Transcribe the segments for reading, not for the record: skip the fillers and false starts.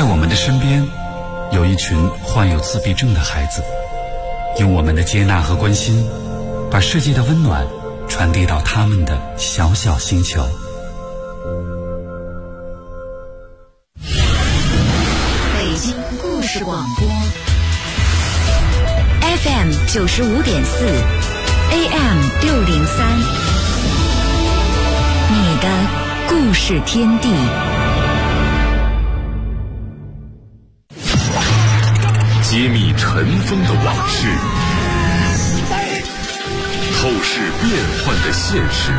在我们的身边，有一群患有自闭症的孩子，用我们的接纳和关心，把世界的温暖传递到他们的小小星球。 北京故事广播 FM 95.4 AM 603，你的故事天地。 揭秘尘封的往事，透视变幻的现实，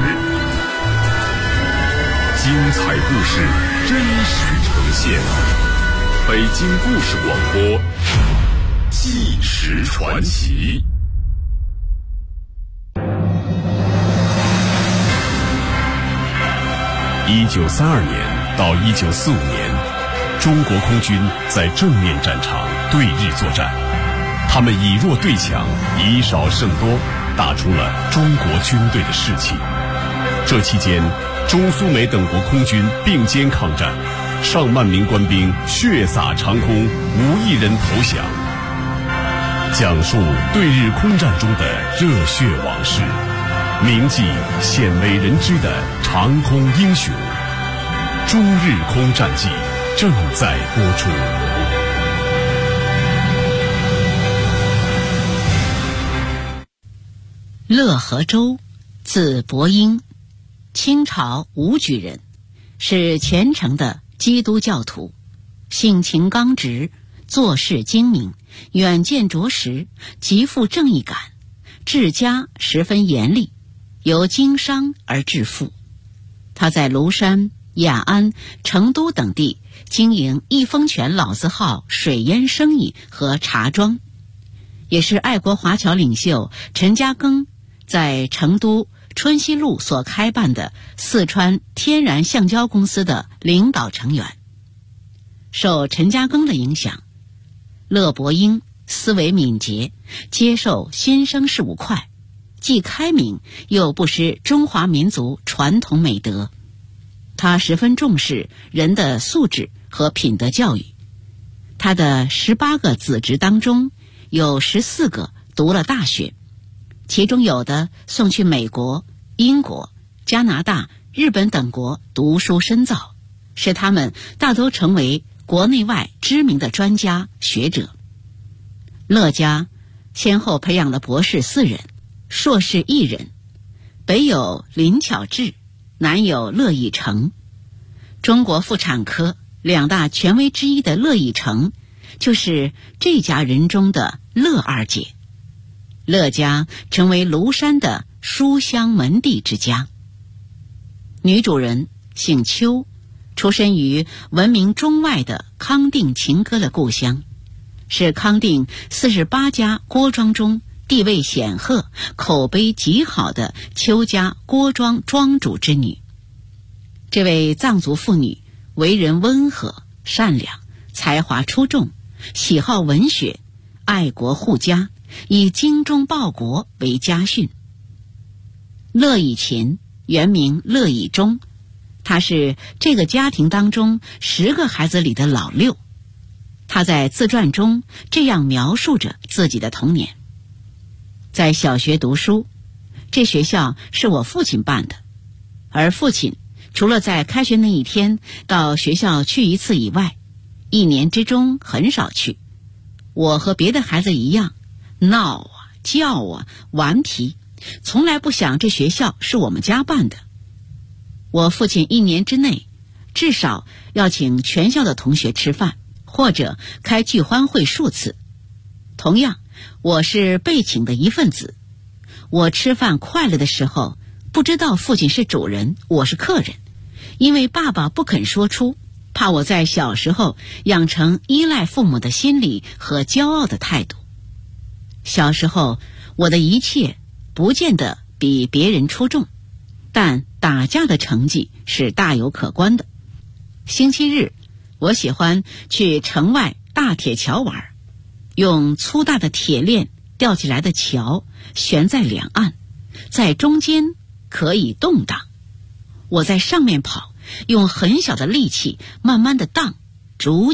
精彩故事真实呈现。北京故事广播，纪实传奇。1932年到1945年，中国空军在正面战场对日作战，他们以弱对强，以少胜多，打出了中国军队的士气。这期间，中苏美等国空军并肩抗战，上万名官兵血洒长空，无一人投降。讲述对日空战中的热血往事，铭记鲜为人知的长空英雄。中日空战记正在播出。 乐和州，字伯英，清朝武举人，是虔诚的基督教徒，性情刚直，做事精明，远见卓识，极富正义感，治家十分严厉，由经商而致富。他在庐山、雅安、成都等地经营益丰泉老字号水烟生意和茶庄，也是爱国华侨领袖陈嘉庚在成都春熙路所开办的四川天然橡胶公司的领导成员。受陈嘉庚的影响，乐伯英思维敏捷，接受新生事物快，既开明又不失中华民族传统美德。他十分重视人的素质和品德教育。他的18个子侄当中，有14个读了大学，其中有的送去美国、英国、加拿大、日本等国读书深造，使他们大都成为国内外知名的专家学者。乐家先后培养了博士4人，硕士1人，北有林巧稚，南有乐以成。中国妇产科2大权威之一的乐以成，就是这家人中的乐二姐。乐家成为庐山的书香门第之家。女主人姓邱，出身于闻名中外的康定情歌的故乡，是康定48家郭庄中地位显赫、口碑极好的邱家郭庄庄主之女。这位藏族妇女为人温和善良，才华出众，喜好文学，爱国护家，以精忠报国为家训。乐以勤原名乐以忠，他是这个家庭当中10个孩子里的老6。他在自传中这样描述着自己的童年：在小学读书，这学校是我父亲办的，而父亲除了在开学那一天到学校去1次以外，1年之中很少去。我和别的孩子一样，闹啊叫啊顽皮，从来不想这学校是我们家办的。我父亲1年之内至少要请全校的同学吃饭，或者开聚欢会数次。同样，我是被请的一份子。我吃饭快乐的时候，不知道父亲是主人，我是客人，因为爸爸不肯说出，怕我在小时候养成依赖父母的心理和骄傲的态度。小时候，我的一切不见得比别人出众，但打架的成绩是大有可观的。星期日，我喜欢去城外大铁桥玩，用粗大的铁链吊起来的桥悬在两岸，在中间可以动荡。我在上面跑，用很小的力气慢慢的荡，逐渐荡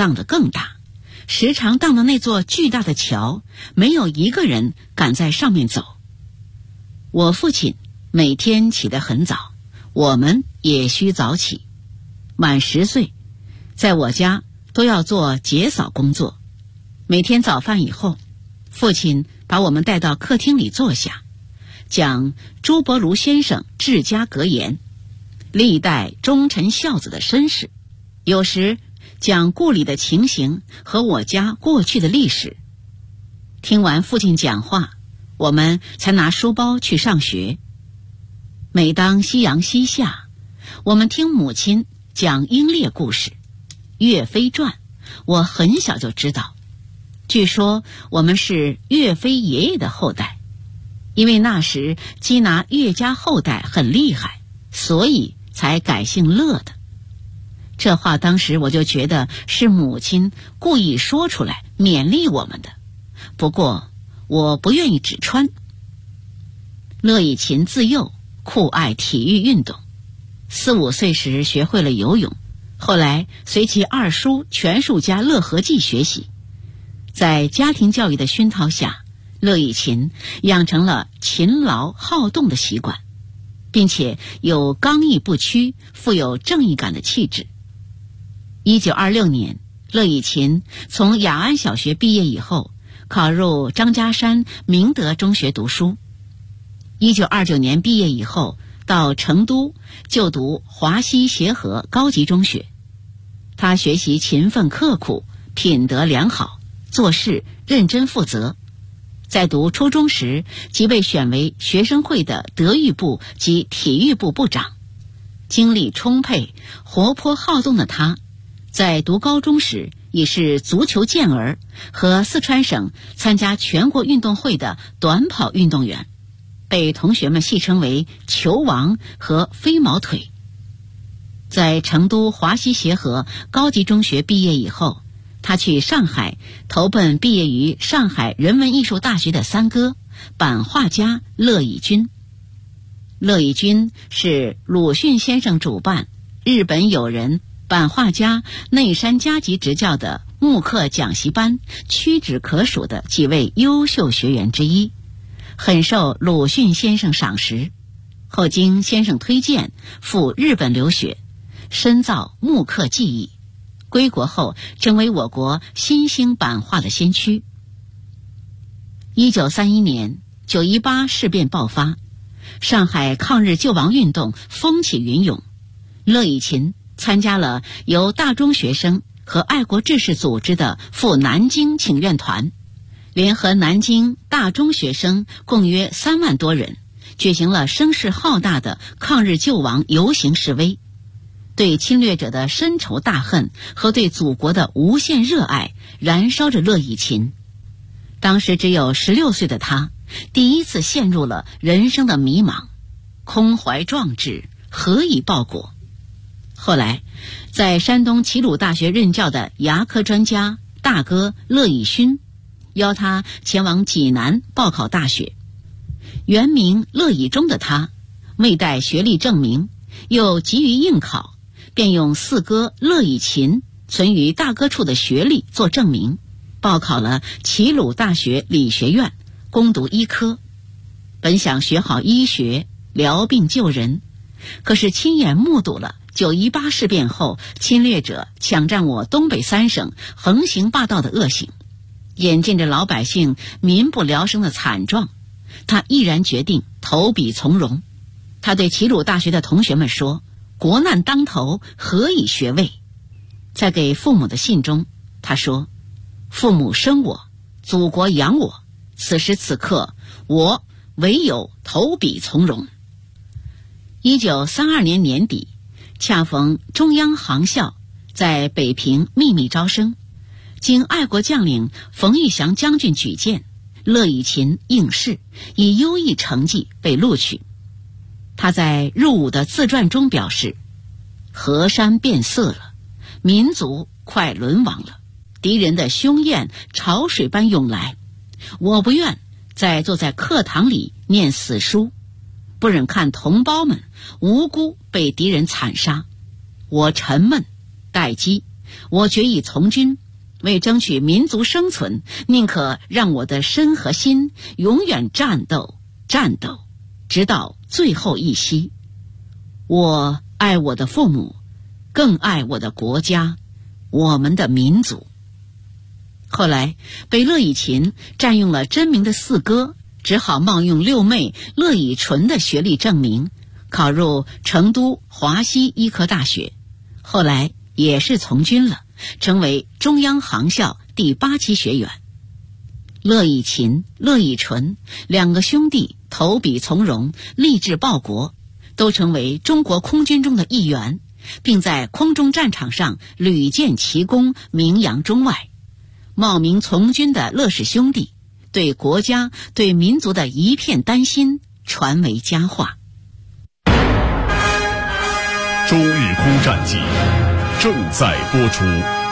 荡得更大，时常荡的那座巨大的桥，没有一个人敢在上面走。我父亲每天起得很早，我们也需早起。满10岁，在我家都要做节扫工作。每天早饭以后，父亲把我们带到客厅里坐下，讲朱伯庐先生治家格言，历代忠臣孝子的身世，有时讲故里的情形和我家过去的历史。听完父亲讲话，我们才拿书包去上学。每当夕阳西下，我们听母亲讲英烈故事，岳飞传，我很小就知道。据说我们是岳飞爷爷的后代，因为那时缉拿岳家后代很厉害，所以才改姓乐的。这话当时我就觉得是母亲故意说出来勉励我们的，不过我不愿意指穿。乐以琴自幼酷爱体育运动，4、5岁时学会了游泳，后来随其二叔全术家乐和记学习。在家庭教育的熏陶下，乐以琴养成了勤劳好动的习惯，并且有刚毅不屈、富有正义感的气质。1926年，乐以琴从雅安小学毕业以后，考入张家山明德中学读书。1929年毕业以后，到成都就读华西协和高级中学。他学习勤奋刻苦，品德良好，做事认真负责。在读初中时，即被选为学生会的德育部及体育部部长。精力充沛、活泼好动的他，在读高中时已是足球健儿和四川省参加全国运动会的短跑运动员，被同学们戏称为球王和飞毛腿。在成都华西协和高级中学毕业以后，他去上海投奔毕业于上海人文艺术大学的三哥版画家乐以军。乐以军是鲁迅先生主办、日本友人、版画家内山嘉吉执教的木刻讲习班屈指可数的几位优秀学员之一，很受鲁迅先生赏识。后经先生推荐赴日本留学，深造木刻技艺，归国后成为我国新兴版画的先驱。1931年9·18事变爆发，上海抗日救亡运动风起云涌，乐以琴参加了由大中学生和爱国志士组织的赴南京请愿团，联合南京大中学生共约3万多人，举行了声势浩大的抗日救亡游行示威。对侵略者的深仇大恨和对祖国的无限热爱燃烧着乐以琴。当时只有16岁的他，第一次陷入了人生的迷茫，空怀壮志，何以报国？后来在山东齐鲁大学任教的牙科专家大哥乐以勋邀他前往济南报考大学。原名乐以忠的他未带学历证明，又急于应考，便用四哥乐以琴存于大哥处的学历做证明，报考了齐鲁大学理学院，攻读医科。本想学好医学，疗病救人，可是亲眼目睹了9·18事变后侵略者抢占我东北3省横行霸道的恶行，眼见着老百姓民不聊生的惨状，他毅然决定投笔从戎。他对齐鲁大学的同学们说，国难当头，何以学位？在给父母的信中，他说，父母生我，祖国养我，此时此刻，我唯有投笔从戎。1932年年底，恰逢中央航校在北平秘密招生，经爱国将领冯玉祥将军举荐，乐以琴应试，以优异成绩被录取。他在入伍的自传中表示，河山变色了，民族快沦亡了，敌人的凶焰潮水般涌来，我不愿再坐在课堂里念死书，不忍看同胞们无辜被敌人惨杀，我沉闷待机， 我决意从军，为争取民族生存，宁可让我的身和心永远战斗，直到最后一息。我爱我的父母，更爱我的国家，我们的民族。后来被乐以琴占用了真名的四哥，只好冒用六妹乐以纯的学历证明，考入成都华西医科大学，后来也是从军了，成为中央航校第8期学员。乐以琴、乐以纯两个兄弟投笔从戎，立志报国，都成为中国空军中的一员，并在空中战场上屡建奇功，名扬中外。冒名从军的乐氏兄弟对国家对民族的一片担心传为佳话。 周日空战记正在播出。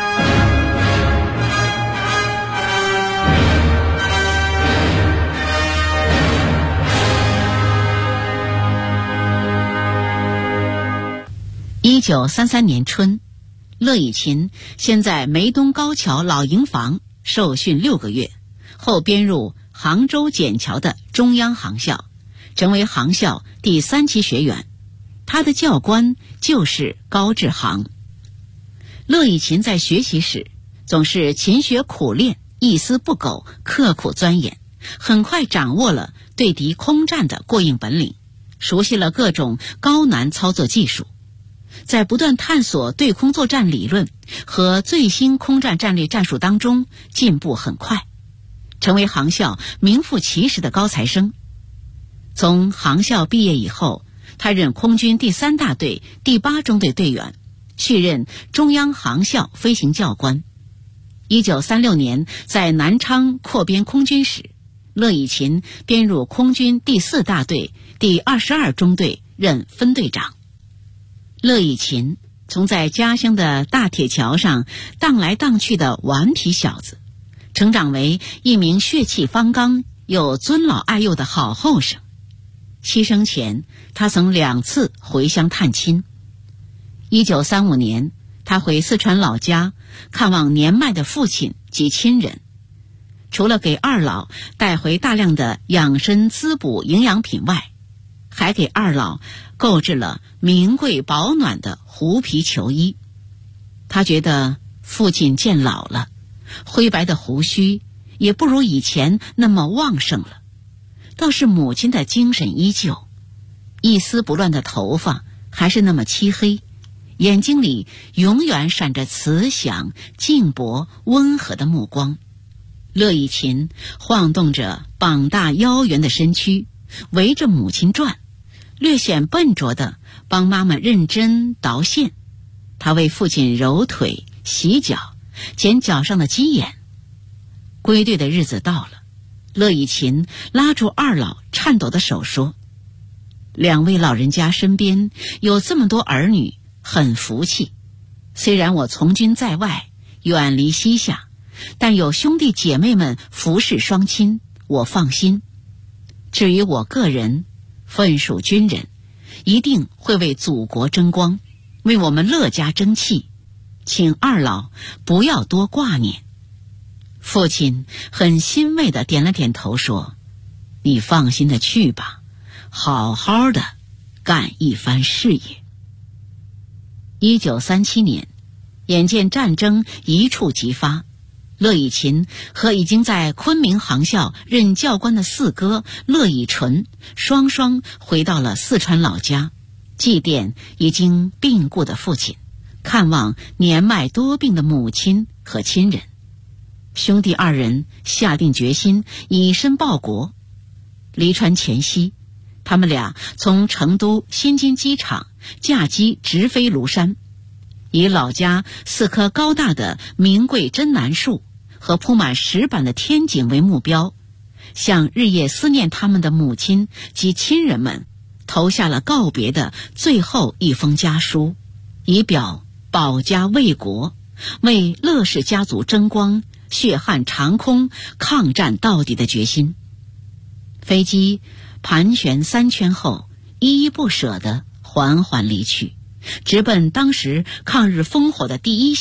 1933年春，乐以琴先在梅东高桥老营房受训6个月，后编入杭州笕桥的中央航校，成为航校第3期学员。他的教官就是高志航。乐以琴在学习时总是勤学苦练，一丝不苟，刻苦钻研，很快掌握了对敌空战的过硬本领，熟悉了各种高难操作技术。在不断探索对空作战理论和最新空战战略战术当中进步很快，成为航校名副其实的高材生。从航校毕业以后，他任空军第3大队第8中队队员，续任中央航校飞行教官。1936年在南昌扩编空军时，乐以琴编入空军第4大队第22中队任分队长。乐以琴从在家乡的大铁桥上荡来荡去的顽皮小子，成长为一名血气方刚又尊老爱幼的好后生。牺牲前，他曾2次回乡探亲。1935年，他回四川老家看望年迈的父亲及亲人，除了给二老带回大量的养生滋补营养品外，还给二老购置了名贵保暖的狐皮球衣。他觉得父亲渐老了，灰白的胡须也不如以前那么旺盛了，倒是母亲的精神依旧，一丝不乱的头发还是那么漆黑，眼睛里永远闪着慈祥、静泊、温和的目光。乐以琴晃动着膀大腰圆的身躯，围着母亲转，略显笨拙地帮妈妈认针捣线。他为父亲揉腿、洗脚、剪脚上的鸡眼。归队的日子到了，乐以琴拉住二老颤抖的手说：“2位老人家身边有这么多儿女，很福气。虽然我从军在外，远离西夏，但有兄弟姐妹们服侍双亲，我放心。至于我个人，分属军人，一定会为祖国争光，为我们乐家争气，请二老不要多挂念。”父亲很欣慰地点了点头说：“你放心的去吧，好好的干一番事业。”1937年，眼见战争一触即发，乐以琴和已经在昆明航校任教官的四哥乐以纯双双回到了四川老家，祭奠已经病故的父亲，看望年迈多病的母亲和亲人。兄弟二人下定决心以身报国。离川前夕，他们俩从成都新津机场驾机直飞庐山，以老家4棵高大的名贵真楠树和铺满石板的天井为目标，向日夜思念他们的母亲及亲人们投下了告别的最后一封家书，以表保家卫国，为乐氏家族争光，血汗长空，抗战到底的决心。飞机盘旋3圈后，依依不舍地缓缓离去，直奔当时抗日烽火的第一线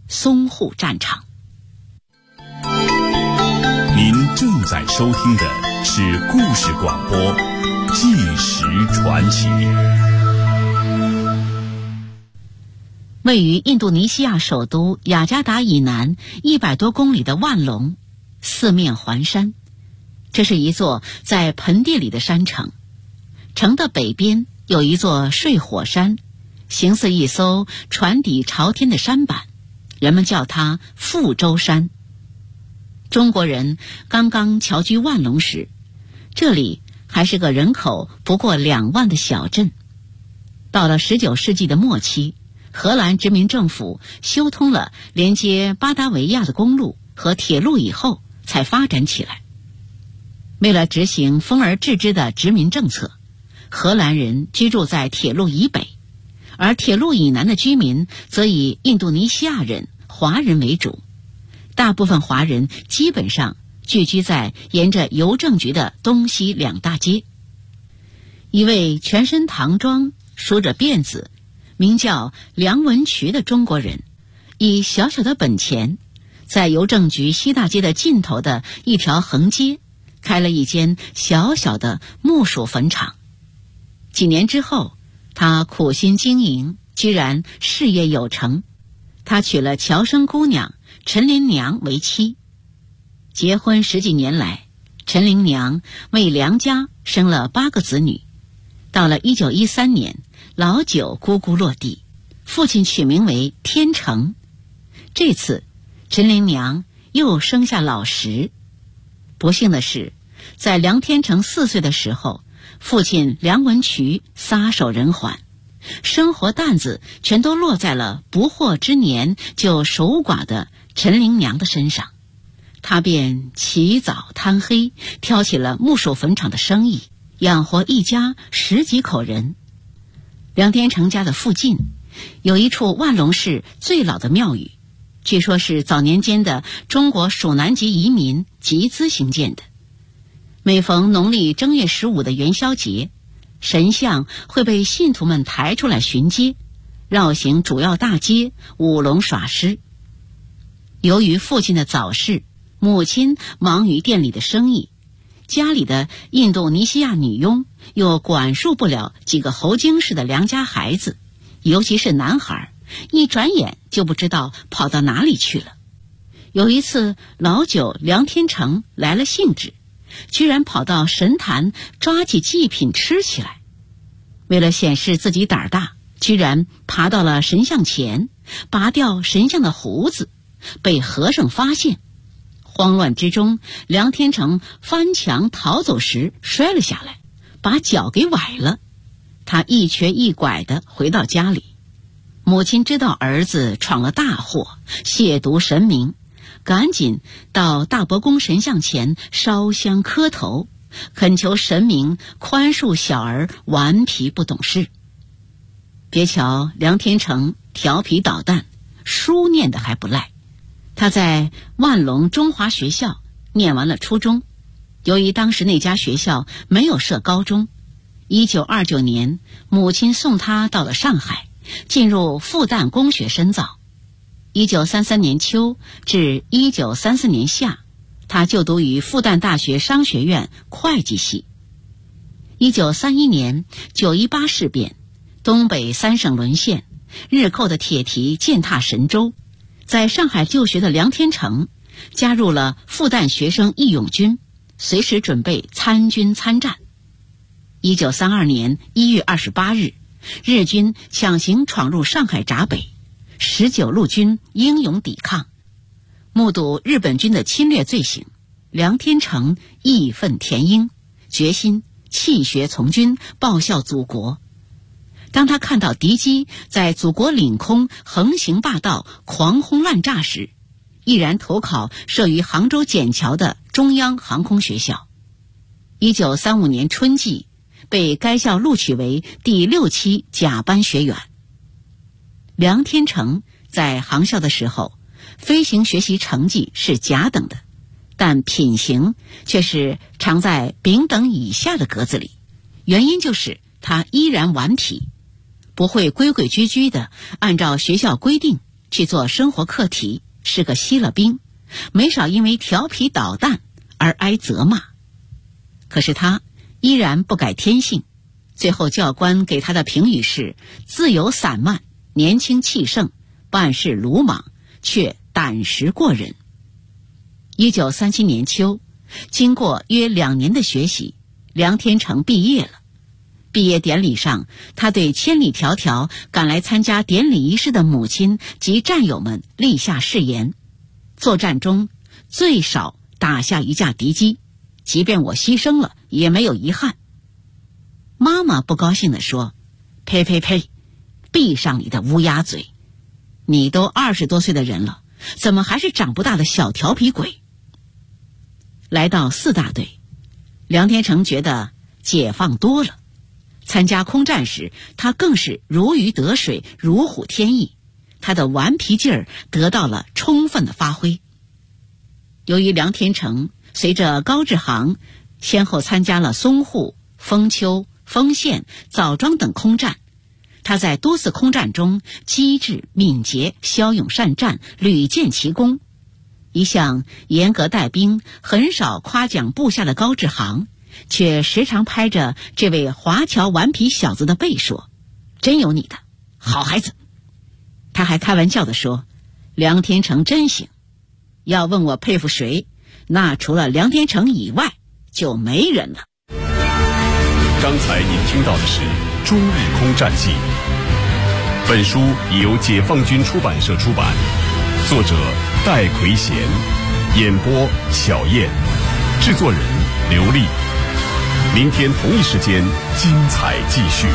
淞沪战场。 您正在收听的是故事广播《纪实传奇》。 位于印度尼西亚首都雅加达以南100多公里的万隆，四面环山。这是一座在盆地里的山城，城的北边有一座睡火山，形似一艘船底朝天的山板，人们叫它富州山。中国人刚刚侨居万隆时，这里还是个人口不过2万的小镇。到了19世纪的末期，荷兰殖民政府修通了连接巴达维亚的公路和铁路以后，才发展起来。为了执行丰而治之的殖民政策，荷兰人居住在铁路以北，而铁路以南的居民则以印度尼西亚人、华人为主。大部分华人基本上聚居在沿着邮政局的东西2大街。一位全身唐装、梳着辫子，名叫梁文渠的中国人，以小小的本钱，在邮政局西大街的尽头的一条横街开了一间小小的木属坟场。几年之后，他苦心经营，居然事业有成。他娶了侨生姑娘陈林娘为妻。结婚10几年来，陈林娘为梁家生了8个子女。到了1913年，老九咕咕落地，父亲取名为天成。这次陈林娘又生下老10。不幸的是，在梁天成4岁的时候，父亲梁文渠撒手人寰，生活担子全都落在了不惑之年就守寡的陈林娘的身上。他便起早贪黑，挑起了木属坟场的生意，养活一家10几口人。梁天成家的附近有一处万隆市最老的庙宇，据说是早年间的中国蜀南籍移民集资兴建的。每逢农历正月15的元宵节，神像会被信徒们抬出来巡街，绕行主要大街，舞龙耍狮。由于父亲的早逝，母亲忙于店里的生意，家里的印度尼西亚女佣又管束不了几个猴精似的良家孩子，尤其是男孩，一转眼就不知道跑到哪里去了。有一次，老九梁天成来了兴致，居然跑到神坛抓起祭品吃起来。为了显示自己胆大，居然爬到了神像前，拔掉神像的胡子，被和尚发现。慌乱之中，梁天成翻墙逃走时摔了下来，把脚给崴了。他一瘸一拐地回到家里，母亲知道儿子闯了大祸，亵渎神明，赶紧到大伯公神像前烧香磕头，恳求神明宽恕小儿顽皮不懂事。别瞧梁天成调皮捣蛋，书念得还不赖。他在万隆中华学校念完了初中，由于当时那家学校没有设高中，1929年母亲送他到了上海，进入复旦公学深造。1933年秋至1934年夏，他就读于复旦大学商学院会计系。1931年918事变，东北3省沦陷，日寇的铁蹄践踏神州。在上海就学的梁天成加入了复旦学生义勇军，随时准备参军参战。1932年1月28日，日军强行闯入上海闸北，19路军英勇抵抗。目睹日本军的侵略罪行，梁天成义愤填膺，决心弃学从军，报效祖国。当他看到敌机在祖国领空横行霸道，狂轰滥炸时，毅然投考设于杭州笕桥的中央航空学校。1935年春季，被该校录取为第6期甲班学员。梁天成在航校的时候，飞行学习成绩是甲等的，但品行却是常在丙等以下的格子里。原因就是他依然顽皮，不会规规矩矩的按照学校规定去做生活课题，是个吸了兵，没少因为调皮捣蛋而挨责骂。可是他依然不改天性，最后教官给他的评语是自由散漫，年轻气盛，办事鲁莽，却胆识过人。1937年秋，经过约2年的学习，梁天成毕业了。毕业典礼上，他对千里迢迢赶来参加典礼仪式的母亲及战友们立下誓言：作战中最少打下一架敌机，即便我牺牲了也没有遗憾。妈妈不高兴地说：呸呸呸，闭上你的乌鸦嘴，你都20多岁的人了，怎么还是长不大的小调皮鬼？来到4大队，梁天成觉得解放多了。参加空战时，他更是如鱼得水，如虎添翼，他的顽皮劲儿得到了充分的发挥。由于梁天成随着高志航先后参加了淞沪、丰丘、丰县、枣庄等空战，他在多次空战中机智敏捷，骁勇善战，屡建奇功。一向严格带兵，很少夸奖部下的高志航，却时常拍着这位华侨顽皮小子的背说：真有你的，好孩子。他还开玩笑地说：梁天成真行，要问我佩服谁，那除了梁天成以外就没人了。 刚才您听到的是《中日空战记》，本书已由解放军出版社出版，作者戴奎贤，演播小燕，制作人刘丽。明天同一时间，精彩继续。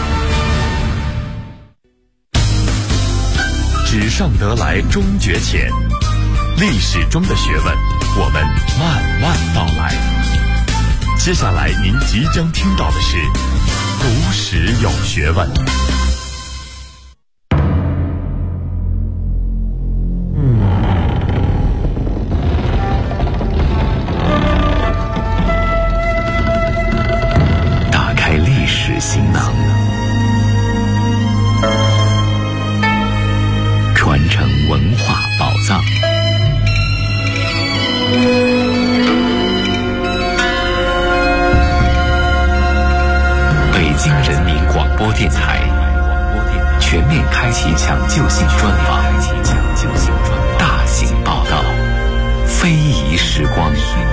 纸上得来终觉浅，历史中的学问，我们慢慢道来。接下来您即将听到的是读史有学问。 打开历史行囊，传承文化宝藏。北京人民广播电台全面开启抢救性专访，大型报道，非遗时光。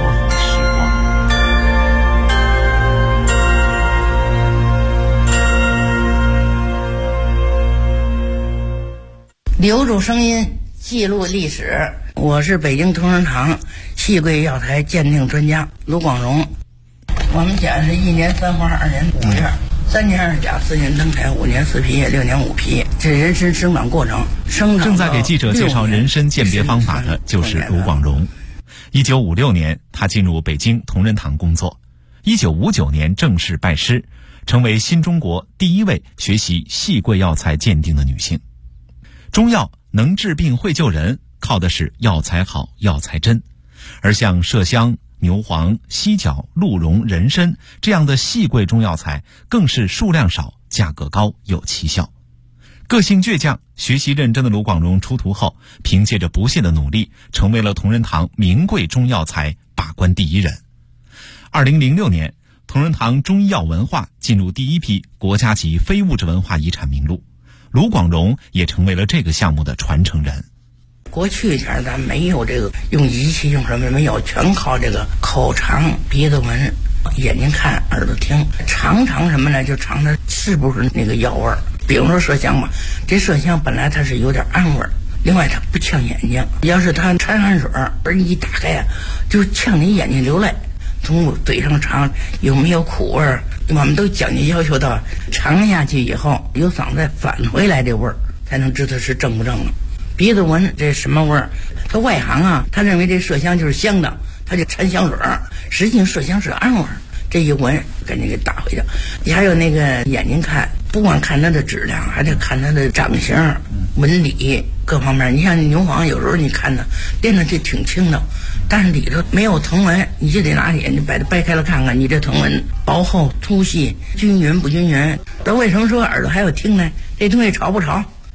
留住声音，记录历史。我是北京同仁堂细桂药材鉴定专家卢广荣。我们家是1年3花2年5叶，3年2甲4年登台5年4皮6年5皮，这人参生长过程。 正在给记者介绍人参鉴别方法的就是卢广荣。1956年，他进入北京同仁堂工作。1959年正式拜师，成为新中国第1位学习细桂药材鉴定的女性。中药能治病会救人，靠的是药材好，药材真。而像麝香、牛黄、犀角、鹿茸、人参这样的细桂中药材，更是数量少，价格高，有奇效。个性倔强、学习认真的卢广荣出徒后，凭借着不懈的努力，成为了同仁堂名贵中药材把关第1人。2006年，同仁堂中医药文化进入第1批国家级非物质文化遗产名录，卢广荣也成为了这个项目的传承人。 过去前咱没有这个用仪器用什么没有，全靠这个口尝、鼻子闻、眼睛看、耳朵听，尝什么呢？就尝它是不是那个药味儿。比如说麝香吧，这麝香本来它是有点暗味儿，另外它不呛眼睛。要是它掺汗水儿一打开啊，就呛你眼睛流泪。从嘴上尝有没有苦味儿，我们都讲究要求到尝下去以后由嗓子再返回来这味儿，才能知道是正不正了。鼻子闻这什么味儿？他外行啊，他认为这麝香就是香的，他就掺香水儿，实际上麝香是暗味儿。这一闻赶紧给打回去。还有那个眼睛看，不光看它的质量，还得看它的长相、纹理各方面。你像牛黄，有时候你看它练上去挺轻的，但是里头没有藤纹，你就得拿眼睛把它掰开了看看，你这藤纹薄厚、粗细、均匀不均匀。那为什么说耳朵还要听呢？这东西潮不潮？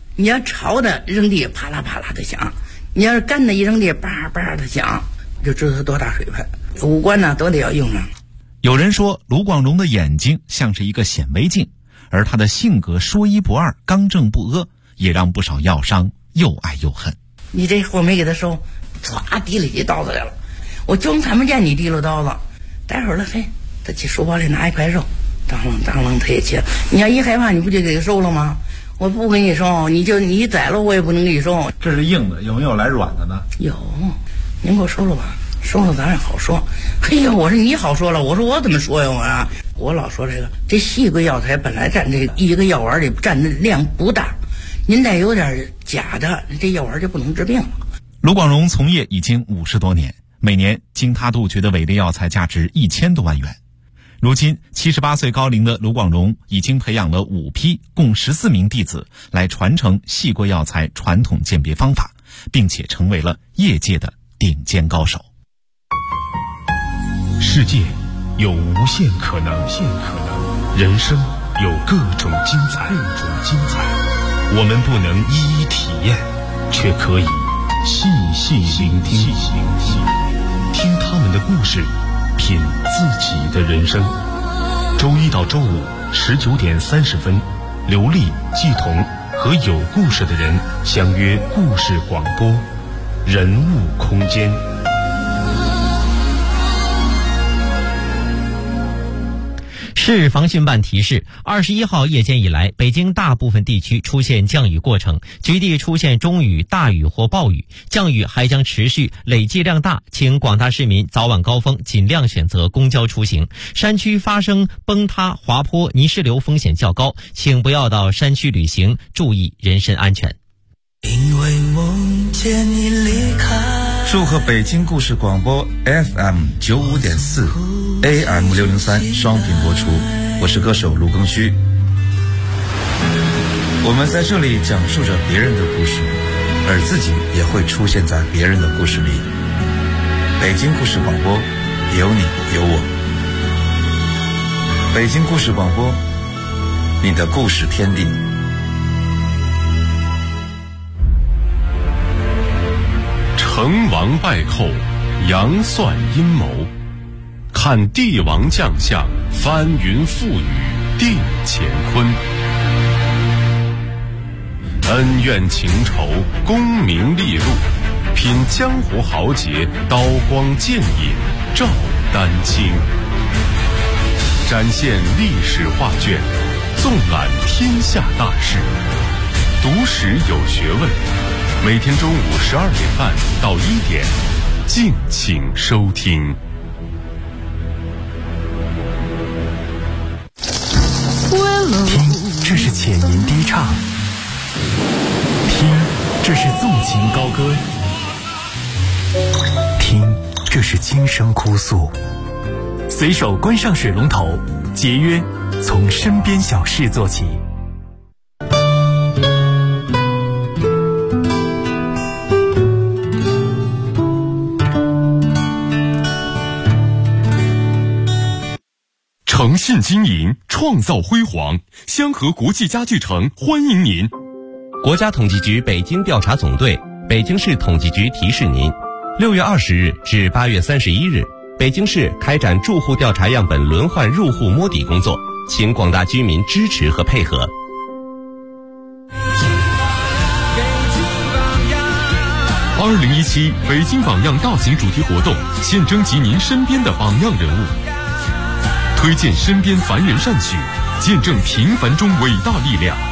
你要炒的扔地啪啦啪啦的响，你要是干的一扔地叭叭的响，就知道他多大水分。五官呢都得要用上。 有人说卢广荣的眼睛像是一个显微镜，而他的性格说一不二，刚正不阿，也让不少药商又爱又恨。 你这活没给他收，唰提了起刀子来了，我就看不见你提了刀子。待会儿了，嘿，他去书包里拿一块肉，当啷当啷他也切。你要一害怕，你不就给他收了吗？我不给你收，你宰了我也不能给你收。 这是硬的，有没有来软的呢？ 有，您给我收了吧，收了咱也好说。嘿呀，我说你好说了，我说我怎么说呀我老说这细桂药材本来占这一个药丸里占的量不大，您再有点假的，这药丸就不能治病了。 卢广荣从业已经50多年，每年经他杜绝的伪劣药材价值1000多万元。如今78岁高龄的卢广荣已经培养了5批共14名弟子来传承细桂药材传统鉴别方法，并且成为了业界的顶尖高手。 世界有无限可能，人生有各种精彩。我们不能一一体验，却可以细细聆听，听他们的故事，品自己的人生。周一到周五19点30分，刘丽、季彤和有故事的人相约故事广播，人物空间。 市防汛办提示，21号夜间以来，北京大部分地区出现降雨过程，局地出现中雨、大雨或暴雨，降雨还将持续，累计量大，请广大市民早晚高峰尽量选择公交出行。山区发生崩塌、滑坡、泥石流风险较高，请不要到山区旅行，注意人身安全。 因为梦见你离开。 祝贺北京故事广播 FM 95.4 AM 603双频播出，我是歌手卢庚戌。我们在这里讲述着别人的故事，而自己也会出现在别人的故事里。北京故事广播，有你有我。北京故事广播，你的故事天地。 成王败寇，杨算阴谋，看帝王将相，翻云覆雨，定乾坤。恩怨情仇，功名利禄，品江湖豪杰，刀光剑影，照丹青。展现历史画卷，纵览天下大事，读史有学问。每天中午12点半到1点，敬请收听。 听，这是浅吟低唱；听，这是纵情高歌；听，这是轻声哭诉。随手关上水龙头，节约从身边小事做起。 诚信经营，创造辉煌。香河国际家具城欢迎您。 国家统计局北京调查总队、北京市统计局提示您：6月20日至8月31日，北京市开展住户调查样本轮换入户摸底工作，请广大居民支持和配合。 2017北京榜样大型主题活动，现征集您身边的榜样人物，推荐身边凡人善举，见证平凡中伟大力量。